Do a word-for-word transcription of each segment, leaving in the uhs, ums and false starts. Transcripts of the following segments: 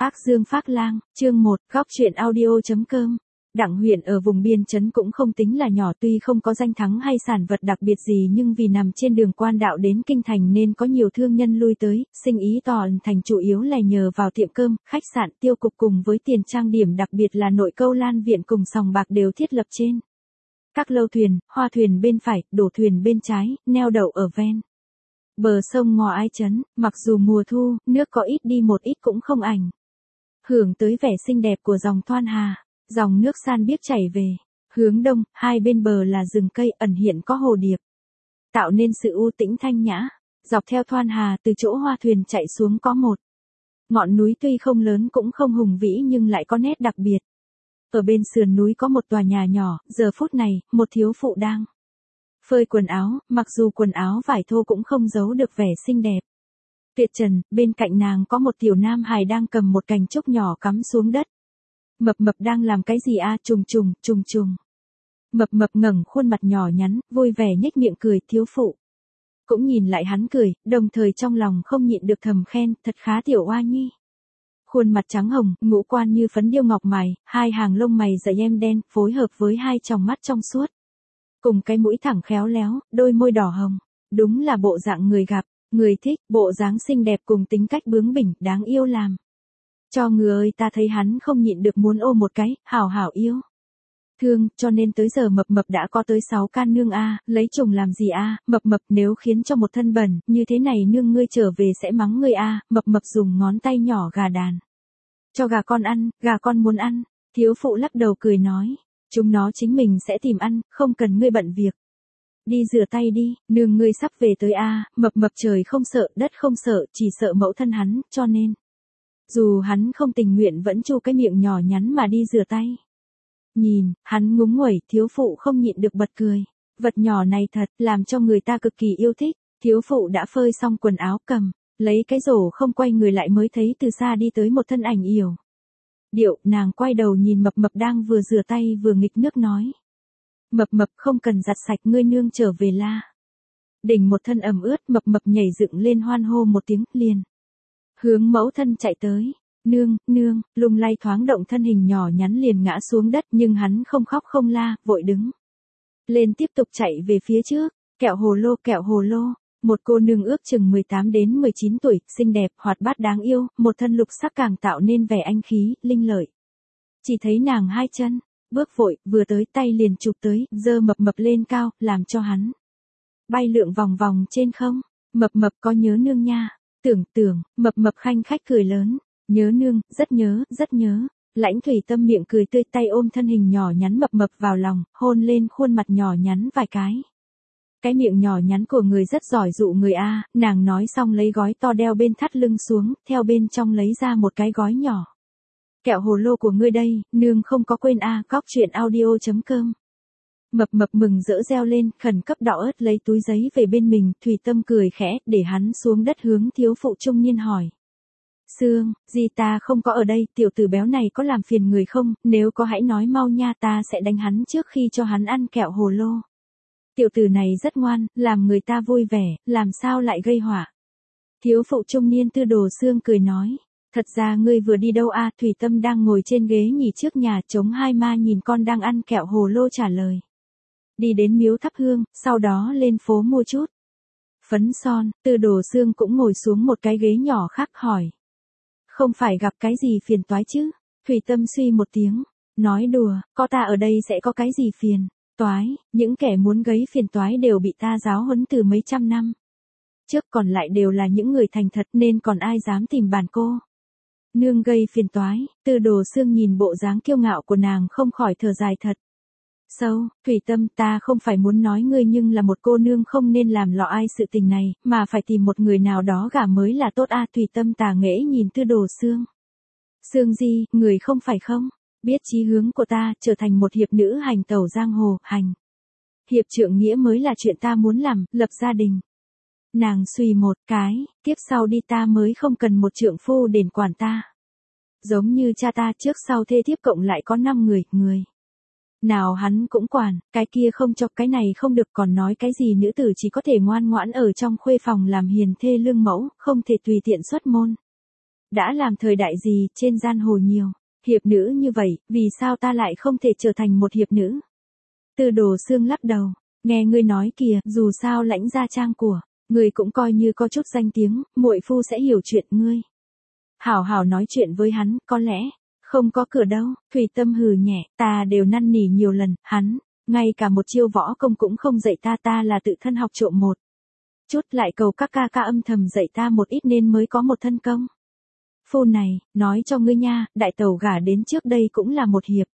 Phác Dương Phác Lang, chương một, góc truyện audio.com. Đặng huyện ở vùng biên trấn cũng không tính là nhỏ, tuy không có danh thắng hay sản vật đặc biệt gì nhưng vì nằm trên đường quan đạo đến kinh thành nên có nhiều thương nhân lui tới, sinh ý toàn thành chủ yếu là nhờ vào tiệm cơm, khách sạn, tiêu cục cùng với tiền trang điểm, đặc biệt là nội câu lan viện cùng sòng bạc đều thiết lập trên các lâu thuyền, hoa thuyền bên phải, đổ thuyền bên trái, neo đậu ở ven bờ sông Ngò Ai Trấn. Mặc dù mùa thu, nước có ít đi một ít cũng không ảnh hưởng tới vẻ xinh đẹp của dòng Thoan Hà. Dòng nước san biếc chảy về hướng đông, hai bên bờ là rừng cây ẩn hiện có hồ điệp, tạo nên sự u tĩnh thanh nhã. Dọc theo Thoan Hà từ chỗ hoa thuyền chạy xuống có một ngọn núi tuy không lớn cũng không hùng vĩ nhưng lại có nét đặc biệt. Ở bên sườn núi có một tòa nhà nhỏ, giờ phút này, một thiếu phụ đang phơi quần áo, mặc dù quần áo vải thô cũng không giấu được vẻ xinh đẹp tuyệt trần. Bên cạnh nàng có một tiểu nam hài đang cầm một cành trúc nhỏ cắm xuống đất. Mập Mập đang làm cái gì a? À? Trùng trùng, trùng trùng. Mập Mập ngẩng khuôn mặt nhỏ nhắn, vui vẻ nhếch miệng cười. Thiếu phụ cũng nhìn lại hắn cười, đồng thời trong lòng không nhịn được thầm khen, thật khá tiểu oa nhi. Khuôn mặt trắng hồng, ngũ quan như phấn điêu ngọc mài, hai hàng lông mày dày em đen, phối hợp với hai tròng mắt trong suốt, cùng cái mũi thẳng khéo léo, đôi môi đỏ hồng, đúng là bộ dạng người gặp người thích. Bộ dáng xinh đẹp cùng tính cách bướng bỉnh, đáng yêu làm cho người ta thấy hắn không nhịn được muốn ôm một cái, hảo hảo yêu thương. Cho nên tới giờ Mập Mập đã có tới sáu can nương a. À, lấy chồng làm gì a? À? Mập Mập, nếu khiến cho một thân bẩn như thế này nương ngươi trở về sẽ mắng ngươi a. À? Mập Mập dùng ngón tay nhỏ gà đàn cho gà con ăn, gà con muốn ăn. Thiếu phụ lắc đầu cười nói, chúng nó chính mình sẽ tìm ăn, không cần ngươi bận việc. Đi rửa tay đi, nương ngươi sắp về tới a. À? Mập Mập trời không sợ, đất không sợ, chỉ sợ mẫu thân hắn, cho nên dù hắn không tình nguyện vẫn chu cái miệng nhỏ nhắn mà đi rửa tay. Nhìn, hắn ngúng nguẩy, thiếu phụ không nhịn được bật cười. Vật nhỏ này thật, làm cho người ta cực kỳ yêu thích. Thiếu phụ đã phơi xong quần áo, cầm lấy cái rổ không quay người lại mới thấy từ xa đi tới một thân ảnh yểu điệu. Nàng quay đầu nhìn Mập Mập đang vừa rửa tay vừa nghịch nước nói, Mập Mập không cần giặt sạch, ngươi nương trở về la. Đỉnh một thân ẩm ướt, Mập Mập nhảy dựng lên hoan hô một tiếng, liền hướng mẫu thân chạy tới. Nương, nương, lung lay thoáng động thân hình nhỏ nhắn liền ngã xuống đất, nhưng hắn không khóc không la, vội đứng lên tiếp tục chạy về phía trước. Kẹo hồ lô, kẹo hồ lô. Một cô nương ước chừng mười tám đến mười chín tuổi, xinh đẹp, hoạt bát đáng yêu, một thân lục sắc càng tạo nên vẻ anh khí, linh lợi. Chỉ thấy nàng hai chân bước vội, vừa tới tay liền chụp tới, giơ Mập Mập lên cao, làm cho hắn bay lượn vòng vòng trên không. Mập Mập có nhớ nương nha. Tưởng tưởng, Mập Mập khanh khách cười lớn, nhớ nương, rất nhớ, rất nhớ. Lãnh Thủy Tâm miệng cười tươi, tay ôm thân hình nhỏ nhắn Mập Mập vào lòng, hôn lên khuôn mặt nhỏ nhắn vài cái. Cái miệng nhỏ nhắn của người rất giỏi dụ người a. À, nàng nói xong lấy gói to đeo bên thắt lưng xuống, theo bên trong lấy ra một cái gói nhỏ. Kẹo hồ lô của ngươi đây, nương không có quên a. À, góc truyện audio.com. Mập Mập mừng rỡ reo lên, khẩn cấp đọ ớt lấy túi giấy về bên mình. Thủy Tâm cười khẽ, để hắn xuống đất hướng thiếu phụ trung niên hỏi, Sương, gì ta không có ở đây, tiểu tử béo này có làm phiền người không, nếu có hãy nói mau nha, ta sẽ đánh hắn trước khi cho hắn ăn kẹo hồ lô. Tiểu tử này rất ngoan, làm người ta vui vẻ, làm sao lại gây họa. Thiếu phụ trung niên Tư Đồ Sương cười nói, thật ra ngươi vừa đi đâu a? À? Thủy Tâm đang ngồi trên ghế nghỉ trước nhà chống hai ma nhìn con đang ăn kẹo hồ lô trả lời, đi đến miếu thắp hương, sau đó lên phố mua chút phấn son. Tư Đồ Sương cũng ngồi xuống một cái ghế nhỏ khác hỏi, không phải gặp cái gì phiền toái chứ? Thủy Tâm suy một tiếng, nói đùa, có ta ở đây sẽ có cái gì phiền toái, những kẻ muốn gây phiền toái đều bị ta giáo huấn từ mấy trăm năm trước, còn lại đều là những người thành thật nên còn ai dám tìm bản cô nương gây phiền toái. Tư Đồ Sương nhìn bộ dáng kiêu ngạo của nàng không khỏi thở dài thật sâu. Thủy Tâm, ta không phải muốn nói ngươi, nhưng là một cô nương không nên làm lọ ai sự tình này, mà phải tìm một người nào đó gả mới là tốt a. À, Thủy Tâm tà nghễ nhìn Tư Đồ Sương. Sương Di, người không phải không biết chí hướng của ta, trở thành một hiệp nữ hành tẩu giang hồ, hành hiệp trượng nghĩa mới là chuyện ta muốn làm, lập gia đình. Nàng suy một cái, tiếp sau đi ta mới không cần một trượng phu đền quản ta. Giống như cha ta, trước sau thê thiếp cộng lại có năm người, người nào hắn cũng quản, cái kia không cho, cái này không được, còn nói cái gì nữ tử chỉ có thể ngoan ngoãn ở trong khuê phòng làm hiền thê lương mẫu, không thể tùy tiện xuất môn. đã làm thời đại gì, trên giang hồ nhiều hiệp nữ như vậy, vì sao ta lại không thể trở thành một hiệp nữ? Tư Đồ Xương lắc đầu, nghe ngươi nói kìa, dù sao Lãnh gia trang của ngươi cũng coi như có chút danh tiếng, muội phu sẽ hiểu chuyện ngươi. Hảo hảo nói chuyện với hắn, có lẽ không có cửa đâu. Thủy Tâm hừ nhẹ, ta đều năn nỉ nhiều lần, hắn ngay cả một chiêu võ công cũng không dạy ta, ta là tự thân học trộm một chút, lại cầu các ca ca âm thầm dạy ta một ít nên mới có một thân công phu này. Nói cho ngươi nha, đại tẩu gả đến trước đây cũng là một hiệp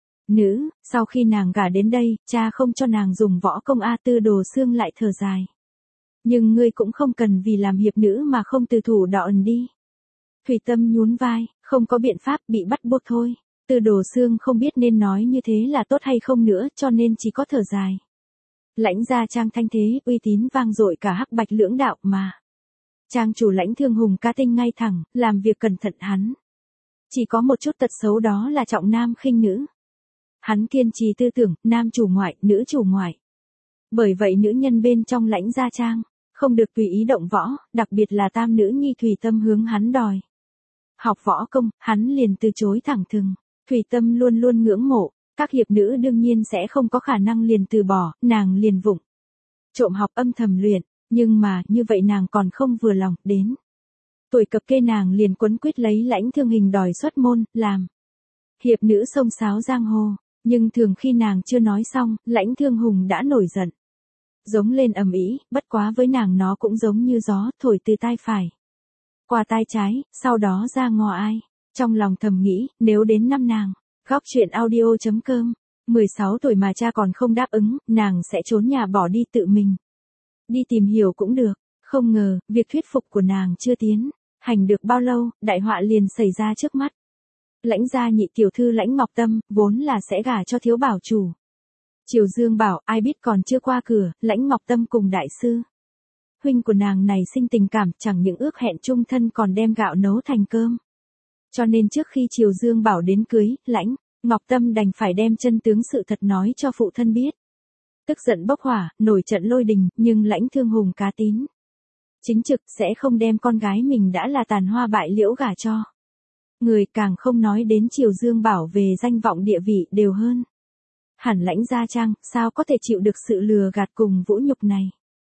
nữ, sau khi nàng gả đến đây, cha không cho nàng dùng võ công a. Tư Đồ Xương lại thở dài. Nhưng ngươi cũng không cần vì làm hiệp nữ mà không từ thủ đoạn đi. Thủy Tâm nhún vai, không có biện pháp, bị bắt buộc thôi. Tư Đồ Xương không biết nên nói như thế là tốt hay không nữa, cho nên chỉ có thở dài. Lãnh gia trang thanh thế, uy tín vang dội cả hắc bạch lưỡng đạo mà. Trang chủ Lãnh Thương Hùng cá tinh ngay thẳng, làm việc cẩn thận hắn. Chỉ có một chút tật xấu, đó là trọng nam khinh nữ. Hắn kiên trì tư tưởng, nam chủ ngoại, nữ chủ ngoại. Bởi vậy nữ nhân bên trong Lãnh gia trang không được tùy ý động võ, đặc biệt là tam nữ nhi Thủy Tâm hướng hắn đòi học võ công, hắn liền từ chối thẳng thừng. Thủy Tâm luôn luôn ngưỡng mộ, các hiệp nữ đương nhiên sẽ không có khả năng liền từ bỏ, nàng liền vụng trộm học âm thầm luyện, nhưng mà, như vậy nàng còn không vừa lòng, đến tuổi cập kê nàng liền quấn quýt lấy Lãnh Thương Hình đòi xuất môn, làm hiệp nữ xông xáo giang hồ, nhưng thường khi nàng chưa nói xong, Lãnh Thương Hùng đã nổi giận. Giống lên ầm ĩ, bất quá với nàng nó cũng giống như gió, thổi từ tai phải qua tai trái, sau đó ra ngò ai. Trong lòng thầm nghĩ, nếu đến năm nàng, góc chuyện audio chấm com, mười sáu tuổi mà cha còn không đáp ứng, nàng sẽ trốn nhà bỏ đi tự mình đi tìm hiểu cũng được. Không ngờ, việc thuyết phục của nàng chưa tiến hành được bao lâu, đại họa liền xảy ra trước mắt. Lãnh gia nhị tiểu thư Lãnh Ngọc Tâm, vốn là sẽ gả cho thiếu bảo chủ Triều Dương Bảo, ai biết còn chưa qua cửa, Lãnh Ngọc Tâm cùng đại sư huynh của nàng này sinh tình cảm, chẳng những ước hẹn chung thân còn đem gạo nấu thành cơm. Cho nên trước khi Triều Dương Bảo đến cưới, Lãnh Ngọc Tâm đành phải đem chân tướng sự thật nói cho phụ thân biết. Tức giận bốc hỏa, nổi trận lôi đình, nhưng Lãnh Thương Hùng cá tín chính trực, sẽ không đem con gái mình đã là tàn hoa bại liễu gả cho người, càng không nói đến Triều Dương Bảo về danh vọng địa vị đều hơn hẳn Lãnh gia trang, sao có thể chịu được sự lừa gạt cùng vũ nhục này.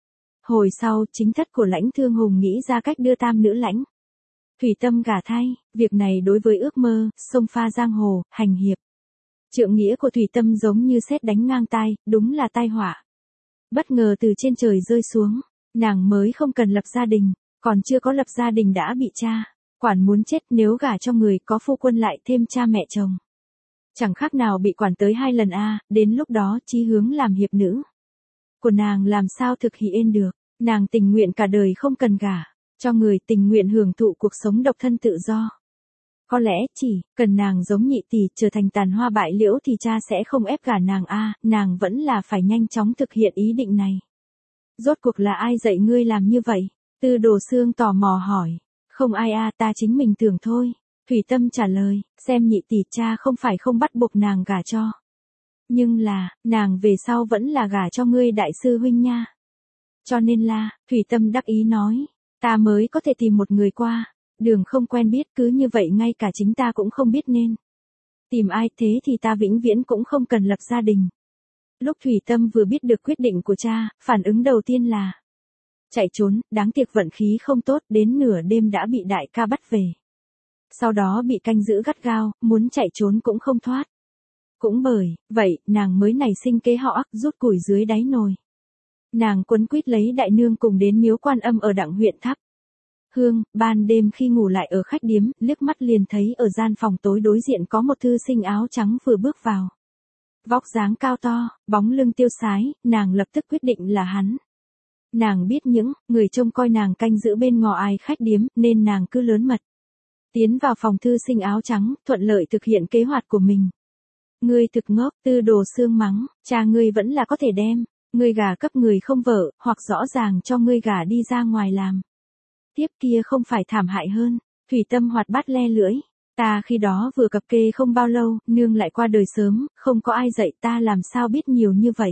Hồi sau, chính thất của Lãnh Thương Hùng nghĩ ra cách đưa tam nữ Lãnh Thủy Tâm gả thay, việc này đối với ước mơ xông pha giang hồ, hành hiệp trượng nghĩa của Thủy Tâm giống như sét đánh ngang tai, đúng là tai họa bất ngờ từ trên trời rơi xuống. Nàng mới không cần lập gia đình, còn chưa có lập gia đình đã bị cha quản muốn chết, nếu gả cho người có phu quân lại thêm cha mẹ chồng, chẳng khác nào bị quản tới hai lần a. Đến lúc đó chí hướng làm hiệp nữ của nàng làm sao thực hiện được. Nàng tình nguyện cả đời không cần gả cho người, tình nguyện hưởng thụ cuộc sống độc thân tự do. Có lẽ chỉ cần nàng giống nhị tỷ trở thành tàn hoa bại liễu thì cha sẽ không ép gả nàng a. Nàng vẫn là phải nhanh chóng thực hiện ý định này. Rốt cuộc là ai dạy ngươi làm như vậy? Tư Đồ Xương tò mò hỏi. Không ai a, ta chính mình tưởng thôi. Thủy Tâm trả lời, xem nhị tỷ, cha không phải không bắt buộc nàng gả cho. Nhưng là, nàng về sau vẫn là gả cho ngươi đại sư huynh nha. Cho nên là, Thủy Tâm đắc ý nói, ta mới có thể tìm một người qua đường không quen biết, cứ như vậy ngay cả chính ta cũng không biết nên tìm ai, thế thì ta vĩnh viễn cũng không cần lập gia đình. Lúc Thủy Tâm vừa biết được quyết định của cha, phản ứng đầu tiên là chạy trốn, đáng tiếc vận khí không tốt, đến nửa đêm đã bị đại ca bắt về. Sau đó bị canh giữ gắt gao, muốn chạy trốn cũng không thoát. Cũng bởi vậy, nàng mới nảy sinh kế họ ắc, rút củi dưới đáy nồi. Nàng quấn quýt lấy đại nương cùng đến miếu Quan Âm ở Đặng huyện Tháp Hương, ban đêm khi ngủ lại ở khách điếm, liếc mắt liền thấy ở gian phòng tối đối diện có một thư sinh áo trắng vừa bước vào. Vóc dáng cao to, bóng lưng tiêu sái, nàng lập tức quyết định là hắn. Nàng biết những người trông coi nàng canh giữ bên ngõ ai khách điếm, nên nàng cứ lớn mật tiến vào phòng thư sinh áo trắng, thuận lợi thực hiện kế hoạch của mình. Ngươi thực ngốc, Tư Đồ Xương mắng, cha ngươi vẫn là có thể đem ngươi gả cấp người không vợ, hoặc rõ ràng cho ngươi gả đi ra ngoài làm tiếp kia không phải thảm hại hơn. Thủy Tâm hoạt bát le lưỡi, ta khi đó vừa cập kê không bao lâu, nương lại qua đời sớm, không có ai dạy ta làm sao biết nhiều như vậy.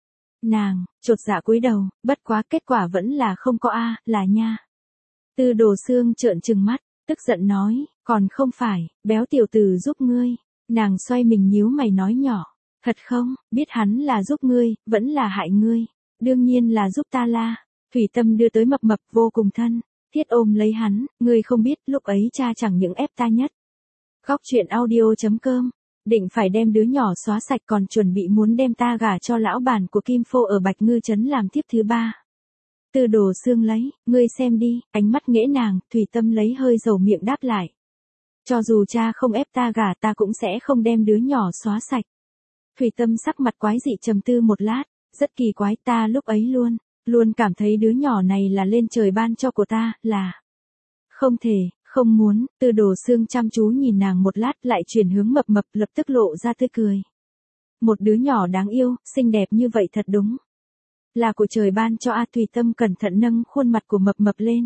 Nàng chột dạ cúi đầu, bất quá kết quả vẫn là không có a, là nha. Tư Đồ Xương trợn trừng mắt, tức tức giận nói, còn không phải, béo tiểu tử giúp ngươi. Nàng xoay mình nhíu mày nói nhỏ, thật không, biết hắn là giúp ngươi, vẫn là hại ngươi. Đương nhiên là giúp ta la. Thủy Tâm đưa tới mập mập vô cùng thân, thiết ôm lấy hắn, ngươi không biết lúc ấy cha chẳng những ép ta nhất. Góc truyện audio.com, định phải đem đứa nhỏ xóa sạch còn chuẩn bị muốn đem ta gả cho lão bản của Kim Phô ở Bạch Ngư Trấn làm tiếp thứ ba. Từ Đồ Xương lấy, ngươi xem đi, ánh mắt nghễ nàng, Thủy Tâm lấy hơi dầu miệng đáp lại. Cho dù cha không ép ta gả ta cũng sẽ không đem đứa nhỏ xóa sạch. Thủy Tâm sắc mặt quái dị trầm tư một lát, rất kỳ quái, ta lúc ấy luôn, luôn cảm thấy đứa nhỏ này là lên trời ban cho của ta, là không thể, không muốn. Từ Đồ Xương chăm chú nhìn nàng một lát lại chuyển hướng mập mập, lập tức lộ ra tươi cười. Một đứa nhỏ đáng yêu, xinh đẹp như vậy thật đúng là của trời ban cho. A Thủy Tâm cẩn thận nâng khuôn mặt của mập mập lên.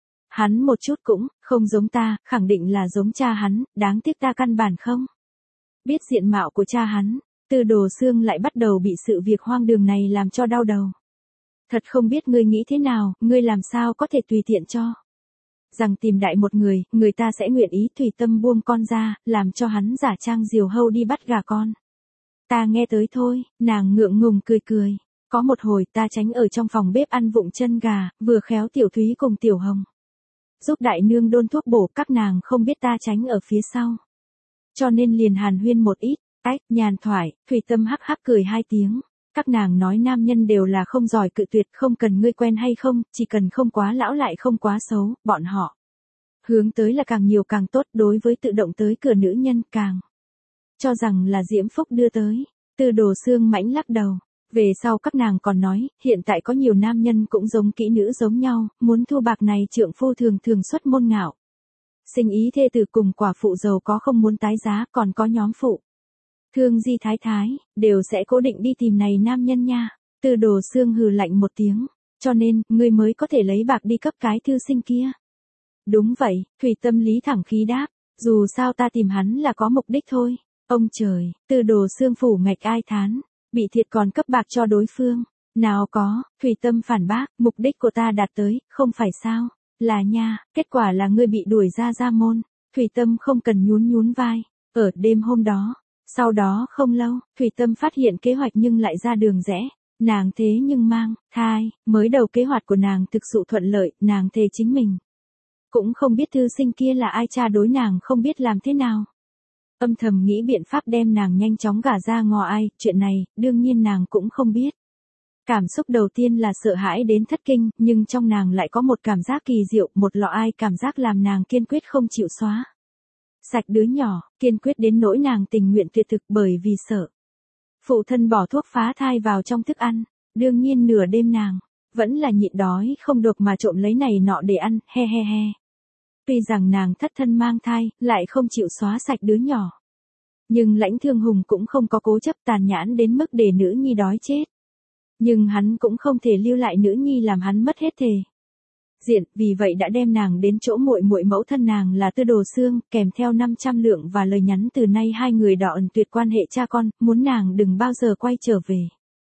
Hắn một chút cũng không giống ta, khẳng định là giống cha hắn, đáng tiếc ta căn bản không biết diện mạo của cha hắn. Từ Đồ Xương lại bắt đầu bị sự việc hoang đường này làm cho đau đầu. Thật không biết ngươi nghĩ thế nào, ngươi làm sao có thể tùy tiện cho rằng tìm đại một người, người ta sẽ nguyện ý. Thủy Tâm buông con ra, làm cho hắn giả trang diều hâu đi bắt gà con. Ta nghe tới thôi, nàng ngượng ngùng cười cười. Có một hồi ta tránh ở trong phòng bếp ăn vụng chân gà, vừa khéo Tiểu Thúy cùng Tiểu Hồng giúp đại nương đôn thuốc bổ, các nàng không biết ta tránh ở phía sau, cho nên liền hàn huyên một ít. Ách, nhàn thoại. Thủy Tâm hắc hắc cười hai tiếng. Các nàng nói nam nhân đều là không giỏi cự tuyệt, không cần ngươi quen hay không, chỉ cần không quá lão lại không quá xấu, bọn họ hướng tới là càng nhiều càng tốt. Đối với tự động tới cửa nữ nhân càng cho rằng là diễm phúc đưa tới. Từ Đồ Xương mãnh lắc đầu. Về sau các nàng còn nói, hiện tại có nhiều nam nhân cũng giống kỹ nữ giống nhau, muốn thu bạc này trượng phu thường thường xuất môn ngạo sinh ý thê tử cùng quả phụ giàu có không muốn tái giá, còn có nhóm phụ thương di thái thái, đều sẽ cố định đi tìm này nam nhân nha. Từ Đồ Xương hừ lạnh một tiếng, cho nên, ngươi mới có thể lấy bạc đi cấp cái thư sinh kia. Đúng vậy, Thủy Tâm lý thẳng khí đáp, dù sao ta tìm hắn là có mục đích thôi. Ông trời, Từ Đồ Xương phủ ngạch ai thán, bị thiệt còn cấp bạc cho đối phương. Nào có, Thủy Tâm phản bác, mục đích của ta đạt tới, không phải sao, là nha, kết quả là ngươi bị đuổi ra gia môn. Thủy Tâm không cần nhún nhún vai. Ở đêm hôm đó, sau đó không lâu, Thủy Tâm phát hiện kế hoạch nhưng lại ra đường rẽ. Nàng thế nhưng mang thai, mới đầu kế hoạch của nàng thực sự thuận lợi, nàng thề chính mình cũng không biết thư sinh kia là ai, cha đối nàng không biết làm thế nào. Âm thầm nghĩ biện pháp đem nàng nhanh chóng gả ra ngò ai, chuyện này, đương nhiên nàng cũng không biết. Cảm xúc đầu tiên là sợ hãi đến thất kinh, nhưng trong nàng lại có một cảm giác kỳ diệu, một lọ ai cảm giác làm nàng kiên quyết không chịu xóa sạch đứa nhỏ, kiên quyết đến nỗi nàng tình nguyện tuyệt thực bởi vì sợ phụ thân bỏ thuốc phá thai vào trong thức ăn. Đương nhiên nửa đêm nàng vẫn là nhịn đói không được mà trộm lấy này nọ để ăn, he he he. Tuy rằng nàng thất thân mang thai, lại không chịu xóa sạch đứa nhỏ. Nhưng Lãnh Thương Hùng cũng không có cố chấp tàn nhẫn đến mức để nữ nhi đói chết. Nhưng hắn cũng không thể lưu lại nữ nhi làm hắn mất hết thể diện, vì vậy đã đem nàng đến chỗ muội muội mẫu thân nàng là Từ Đồ Xương, kèm theo năm trăm lượng và lời nhắn từ nay hai người đỏ ẩn tuyệt quan hệ cha con, muốn nàng đừng bao giờ quay trở về.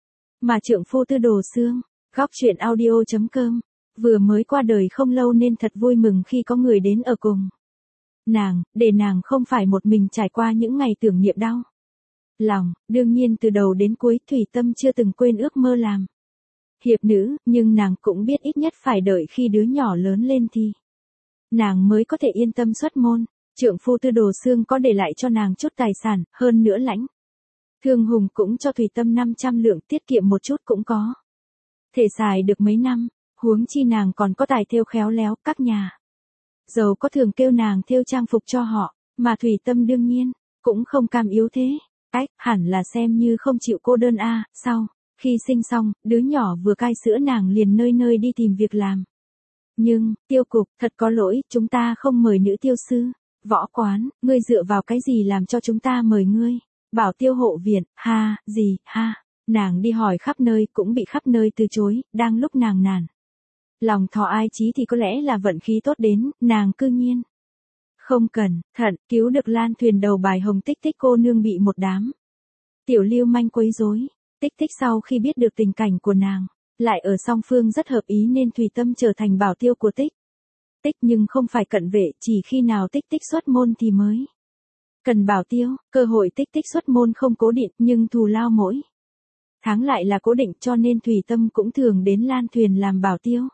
Mà trượng phu Từ Đồ Xương, góc truyện audio.com, vừa mới qua đời không lâu nên thật vui mừng khi có người đến ở cùng nàng, để nàng không phải một mình trải qua những ngày tưởng niệm đau lòng. Đương nhiên từ đầu đến cuối Thủy Tâm chưa từng quên ước mơ làm hiệp nữ, nhưng nàng cũng biết ít nhất phải đợi khi đứa nhỏ lớn lên thì nàng mới có thể yên tâm xuất môn. Trượng phu Từ Đồ Xương có để lại cho nàng chút tài sản, hơn nữa Lãnh Thương Hùng cũng cho Thủy Tâm năm trăm lượng, tiết kiệm một chút cũng có thể xài được mấy năm, huống chi nàng còn có tài thêu khéo léo, các nhà giàu có thường kêu nàng thêu trang phục cho họ, mà Thủy Tâm đương nhiên cũng không cam yếu thế. Ách, hẳn là xem như không chịu cô đơn a. À, sau khi sinh xong, đứa nhỏ vừa cai sữa nàng liền nơi nơi đi tìm việc làm. Nhưng, Tiêu cục, thật có lỗi, chúng ta không mời nữ tiêu sư. Võ quán, ngươi dựa vào cái gì làm cho chúng ta mời ngươi? Bảo Tiêu hộ viện, ha, gì, ha. Nàng đi hỏi khắp nơi cũng bị khắp nơi từ chối, đang lúc nàng nản lòng thò ai chí thì có lẽ là vận khí tốt đến, nàng cư nhiên không cần thận cứu được Lan Thuyền đầu bài Hồng Tích Tích cô nương bị một đám tiểu lưu manh quấy rối. Tích Tích sau khi biết được tình cảnh của nàng, lại ở song phương rất hợp ý nên Thủy Tâm trở thành bảo tiêu của Tích tích nhưng không phải cận vệ, chỉ khi nào tích tích xuất môn thì mới cần bảo tiêu, cơ hội tích tích xuất môn không cố định nhưng thù lao mỗi tháng lại là cố định, cho nên Thủy Tâm cũng thường đến Lan Thuyền làm bảo tiêu.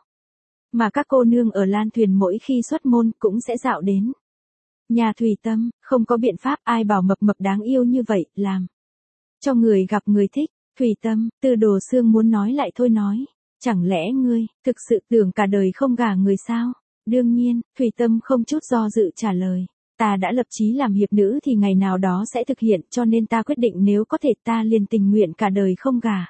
Mà các cô nương ở Lan Thuyền mỗi khi xuất môn cũng sẽ dạo đến nhà Thủy Tâm, không có biện pháp, ai bảo mập mập đáng yêu như vậy, làm cho người gặp người thích. Thủy Tâm, Tư Đồ Xương muốn nói lại thôi nói, chẳng lẽ ngươi thực sự tưởng cả đời không gả người sao? Đương nhiên, Thủy Tâm không chút do dự trả lời, ta đã lập chí làm hiệp nữ thì ngày nào đó sẽ thực hiện, cho nên ta quyết định nếu có thể ta liền tình nguyện cả đời không gả.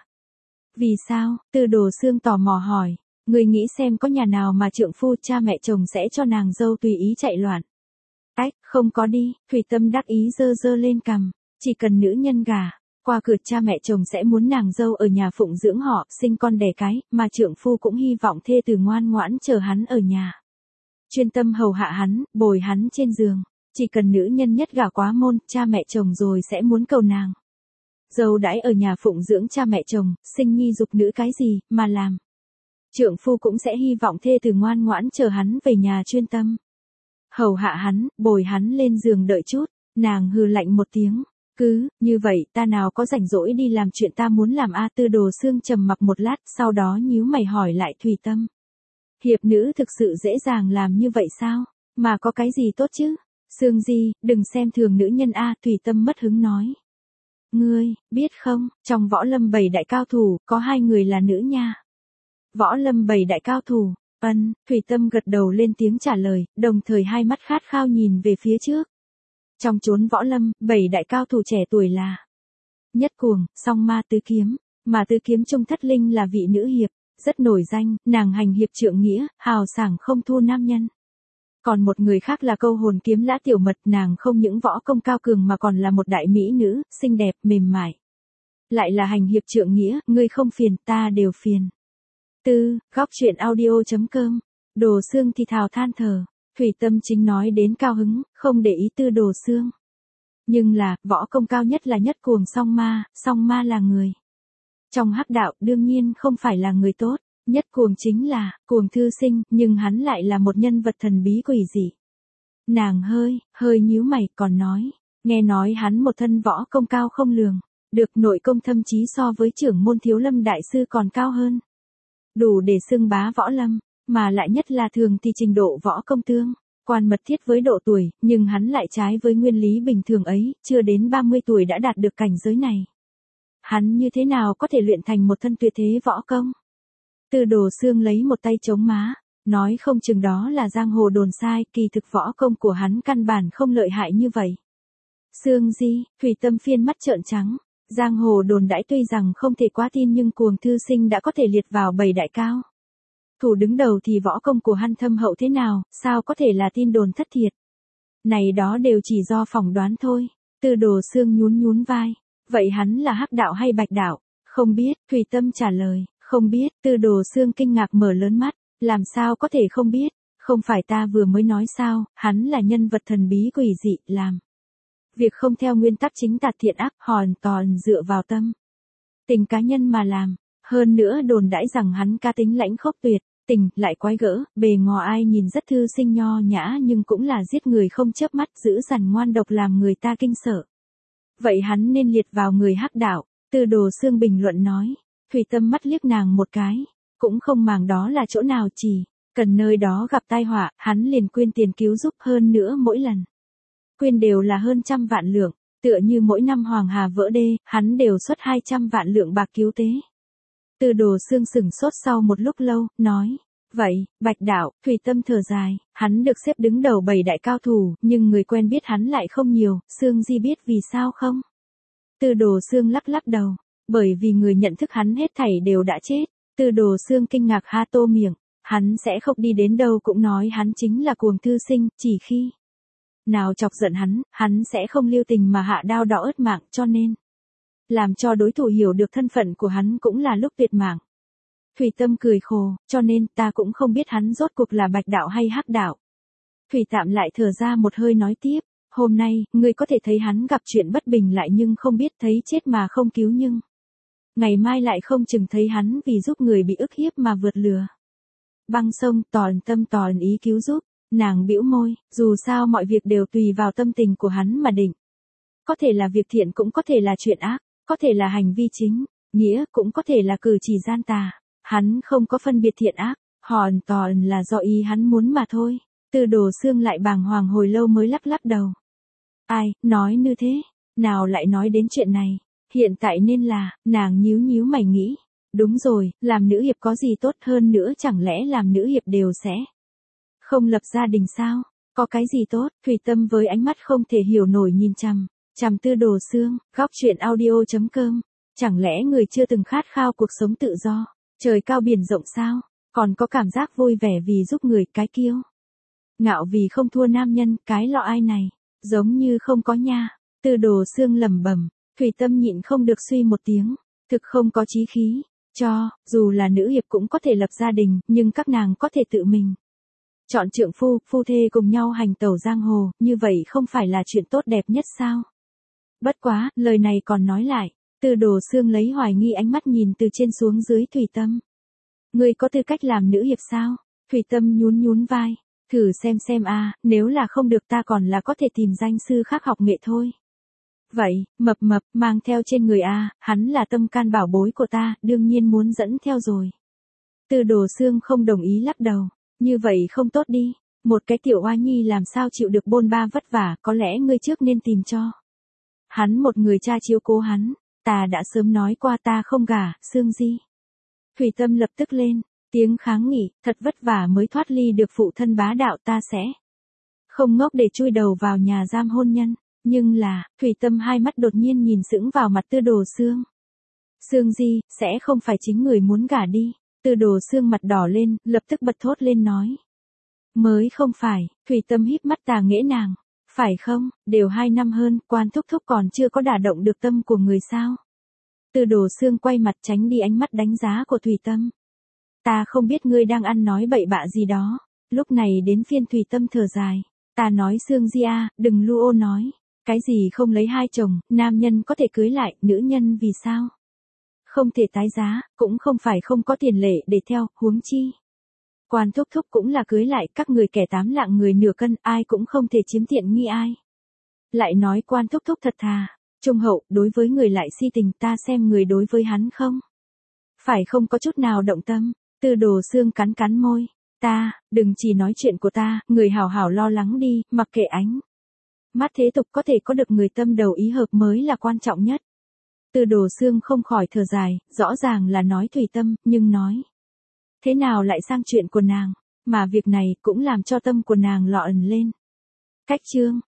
Vì sao? Tư Đồ Xương tò mò hỏi, ngươi nghĩ xem có nhà nào mà trượng phu cha mẹ chồng sẽ cho nàng dâu tùy ý chạy loạn. Ách, không có đi, Thủy Tâm đắc ý giơ giơ lên cằm, chỉ cần nữ nhân gả qua cửa cha mẹ chồng sẽ muốn nàng dâu ở nhà phụng dưỡng họ, sinh con đẻ cái, mà trượng phu cũng hy vọng thê tử ngoan ngoãn chờ hắn ở nhà. Chuyên tâm hầu hạ hắn, bồi hắn trên giường, chỉ cần nữ nhân nhất gả quá môn, cha mẹ chồng rồi sẽ muốn cầu nàng dâu đãi ở nhà phụng dưỡng cha mẹ chồng, sinh nhi dục nữ cái gì, mà làm. Trượng phu cũng sẽ hy vọng thê tử ngoan ngoãn chờ hắn về nhà chuyên tâm hầu hạ hắn, bồi hắn lên giường đợi chút. Nàng hừ lạnh một tiếng, cứ như vậy ta nào có rảnh rỗi đi làm chuyện ta muốn làm a. Tư Đồ Xương trầm mặc một lát, sau đó nhíu mày hỏi lại Thủy Tâm, hiệp nữ thực sự dễ dàng làm như vậy sao, mà có cái gì tốt chứ? Xương Di, đừng xem thường nữ nhân a. Thủy Tâm mất hứng nói, ngươi biết không, trong võ lâm bảy đại cao thủ có hai người là nữ nha. Võ lâm bảy đại cao thủ? Ân. Thủy Tâm gật đầu lên tiếng trả lời, đồng thời hai mắt khát khao nhìn về phía trước. Trong chốn võ lâm, bảy đại cao thủ trẻ tuổi là Nhất Cuồng, Song Ma, Tứ Kiếm, mà Tứ Kiếm Trung Thất Linh là vị nữ hiệp, rất nổi danh, nàng hành hiệp trượng nghĩa, hào sảng không thua nam nhân. Còn một người khác là Câu Hồn Kiếm Lã Tiểu Mật, nàng không những võ công cao cường mà còn là một đại mỹ nữ, xinh đẹp, mềm mại. Lại là hành hiệp trượng nghĩa, ngươi không phiền, ta đều phiền. Tư, góc truyện audio chấm com, Đồ Xương thì thào than thở. Thủy Tâm chính nói đến cao hứng, không để ý Tư Đồ Xương. Nhưng là, võ công cao nhất là Nhất Cuồng Song Ma, Song Ma là người trong hắc đạo, đương nhiên không phải là người tốt. Nhất Cuồng chính là Cuồng thư sinh, nhưng hắn lại là một nhân vật thần bí quỷ dị. Nàng hơi, hơi nhíu mày, còn nói, nghe nói hắn một thân võ công cao không lường được, nội công thậm chí so với trưởng môn Thiếu Lâm đại sư còn cao hơn, đủ để xưng bá võ lâm. Mà lại nhất là thường thì trình độ võ công tương quan mật thiết với độ tuổi, nhưng hắn lại trái với nguyên lý bình thường ấy, chưa đến ba mươi tuổi đã đạt được cảnh giới này. Hắn như thế nào có thể luyện thành một thân tuyệt thế võ công? Tư Đồ Xương lấy một tay chống má, nói không chừng đó là giang hồ đồn sai, kỳ thực võ công của hắn căn bản không lợi hại như vậy. Xương Di, Thủy Tâm phiên mắt trợn trắng, giang hồ đồn đãi tuy rằng không thể quá tin nhưng Cuồng thư sinh đã có thể liệt vào bảy đại cao thủ đứng đầu thì võ công của hắn thâm hậu thế nào, sao có thể là tin đồn thất thiệt. Này đó đều chỉ do phỏng đoán thôi. Tư Đồ Xương nhún nhún vai, vậy hắn là hắc đạo hay bạch đạo? Không biết, Thủy Tâm trả lời, không biết. Tư Đồ Xương kinh ngạc mở lớn mắt, làm sao có thể không biết, không phải ta vừa mới nói sao, hắn là nhân vật thần bí quỷ dị, làm việc không theo nguyên tắc chính tà thiện ác, hoàn toàn dựa vào tâm tình cá nhân mà làm. Hơn nữa đồn đãi rằng hắn cá tính lãnh khốc tuyệt tình, lại quái gỡ, bề ngoài ai nhìn rất thư sinh nho nhã nhưng cũng là giết người không chớp mắt, dữ dằn ngoan độc làm người ta kinh sợ. Vậy hắn nên liệt vào người hắc đạo. Tư Đồ Xương bình luận nói. Thủy Tâm mắt liếc nàng một cái, cũng không màng đó là chỗ nào, chỉ cần nơi đó gặp tai họa, hắn liền quyên tiền cứu giúp, hơn nữa mỗi lần quyên đều là hơn trăm vạn lượng, tựa như mỗi năm Hoàng Hà vỡ đê, hắn đều xuất hai trăm vạn lượng bạc cứu tế. Tư Đồ Xương sửng sốt sau một lúc lâu, nói, vậy, bạch đạo. Thủy Tâm thở dài, hắn được xếp đứng đầu bảy đại cao thủ, nhưng người quen biết hắn lại không nhiều, Xương Di biết vì sao không? Tư Đồ Xương lắc lắc đầu, bởi vì người nhận thức hắn hết thảy đều đã chết. Tư Đồ Xương kinh ngạc ha tô miệng, hắn sẽ không đi đến đâu cũng nói hắn chính là Cuồng thư sinh, chỉ khi nào chọc giận hắn, hắn sẽ không lưu tình mà hạ đao đỏ ớt mạng, cho nên làm cho đối thủ hiểu được thân phận của hắn cũng là lúc tuyệt mạng. Thủy Tâm cười khổ, cho nên ta cũng không biết hắn rốt cuộc là bạch đạo hay hắc đạo. Thủy Tạm lại thở ra một hơi nói tiếp, hôm nay, ngươi có thể thấy hắn gặp chuyện bất bình lại nhưng không biết thấy chết mà không cứu, nhưng ngày mai lại không chừng thấy hắn vì giúp người bị ức hiếp mà vượt lửa băng sông, toàn tâm toàn ý cứu giúp. Nàng bĩu môi, dù sao mọi việc đều tùy vào tâm tình của hắn mà định. Có thể là việc thiện cũng có thể là chuyện ác, có thể là hành vi chính, nghĩa cũng có thể là cử chỉ gian tà. Hắn không có phân biệt thiện ác, hoàn toàn là do ý hắn muốn mà thôi. Tư Đồ Xương lại bàng hoàng hồi lâu mới lắc lắc đầu. Ai, nói như thế, nào lại nói đến chuyện này, hiện tại nên là, nàng nhíu nhíu mày nghĩ. Đúng rồi, làm nữ hiệp có gì tốt hơn nữa, chẳng lẽ làm nữ hiệp đều sẽ không lập gia đình sao? Có cái gì tốt? Thủy Tâm với ánh mắt không thể hiểu nổi nhìn chằm, chằm Tư Đồ Xương. Góc truyện audio chấm com. Chẳng lẽ người chưa từng khát khao cuộc sống tự do, trời cao biển rộng sao? Còn có cảm giác vui vẻ vì giúp người, cái kiêu ngạo vì không thua nam nhân, cái lọ ai này, giống như không có nha. Tư Đồ Xương lẩm bẩm. Thủy Tâm nhịn không được suy một tiếng, thực không có chí khí. Cho, dù là nữ hiệp cũng có thể lập gia đình, nhưng các nàng có thể tự mình chọn trượng phu, phu thê cùng nhau hành tẩu giang hồ, như vậy không phải là chuyện tốt đẹp nhất sao? Bất quá, lời này còn nói lại, Tư Đồ Xương lấy hoài nghi ánh mắt nhìn từ trên xuống dưới Thủy Tâm. Ngươi có tư cách làm nữ hiệp sao? Thủy Tâm nhún nhún vai, thử xem xem a, nếu là không được ta còn là có thể tìm danh sư khác học nghệ thôi. Vậy, Mập Mập, mang theo trên người a, hắn là tâm can bảo bối của ta, đương nhiên muốn dẫn theo rồi. Tư Đồ Xương không đồng ý lắc đầu, như vậy không tốt đi, một cái tiểu oa nhi làm sao chịu được bôn ba vất vả, có lẽ ngươi trước nên tìm cho hắn một người cha chiếu cố hắn, ta đã sớm nói qua ta không gả, Xương Di. Thủy Tâm lập tức lên, tiếng kháng nghị, thật vất vả mới thoát ly được phụ thân bá đạo, ta sẽ không ngốc để chui đầu vào nhà giam hôn nhân. Nhưng là, Thủy Tâm hai mắt đột nhiên nhìn sững vào mặt Tư Đồ Xương. Xương Di, sẽ không phải chính người muốn gả đi. Tư Đồ Xương mặt đỏ lên, lập tức bật thốt lên nói. Mới không phải, Thủy Tâm híp mắt tà nghễ nàng. Phải không, đều hai năm hơn, Quan thúc thúc còn chưa có đả động được tâm của người sao. Tư Đồ Xương quay mặt tránh đi ánh mắt đánh giá của Thủy Tâm. Ta không biết ngươi đang ăn nói bậy bạ gì đó. Lúc này đến phiên Thủy Tâm thở dài. Ta nói Xương Di a, đừng lu ô nói. Cái gì không lấy hai chồng, nam nhân có thể cưới lại, nữ nhân vì sao? Không thể tái giá, cũng không phải không có tiền lệ để theo, huống chi. Quan thúc thúc cũng là cưới lại, các người kẻ tám lạng người nửa cân, ai cũng không thể chiếm tiện nghi ai. Lại nói Quan thúc thúc thật thà, trung hậu, đối với người lại si tình, ta xem người đối với hắn không? Phải không có chút nào động tâm. Tư Đồ Xương cắn cắn môi. Ta, đừng chỉ nói chuyện của ta, người hảo hảo lo lắng đi, mặc kệ ánh mắt thế tục có thể có được người tâm đầu ý hợp mới là quan trọng nhất. Tư Đồ Xương không khỏi thở dài, rõ ràng là nói Thủy Tâm, nhưng nói. Thế nào lại sang chuyện của nàng, mà việc này cũng làm cho tâm của nàng lọ ẩn lên. Cách chương.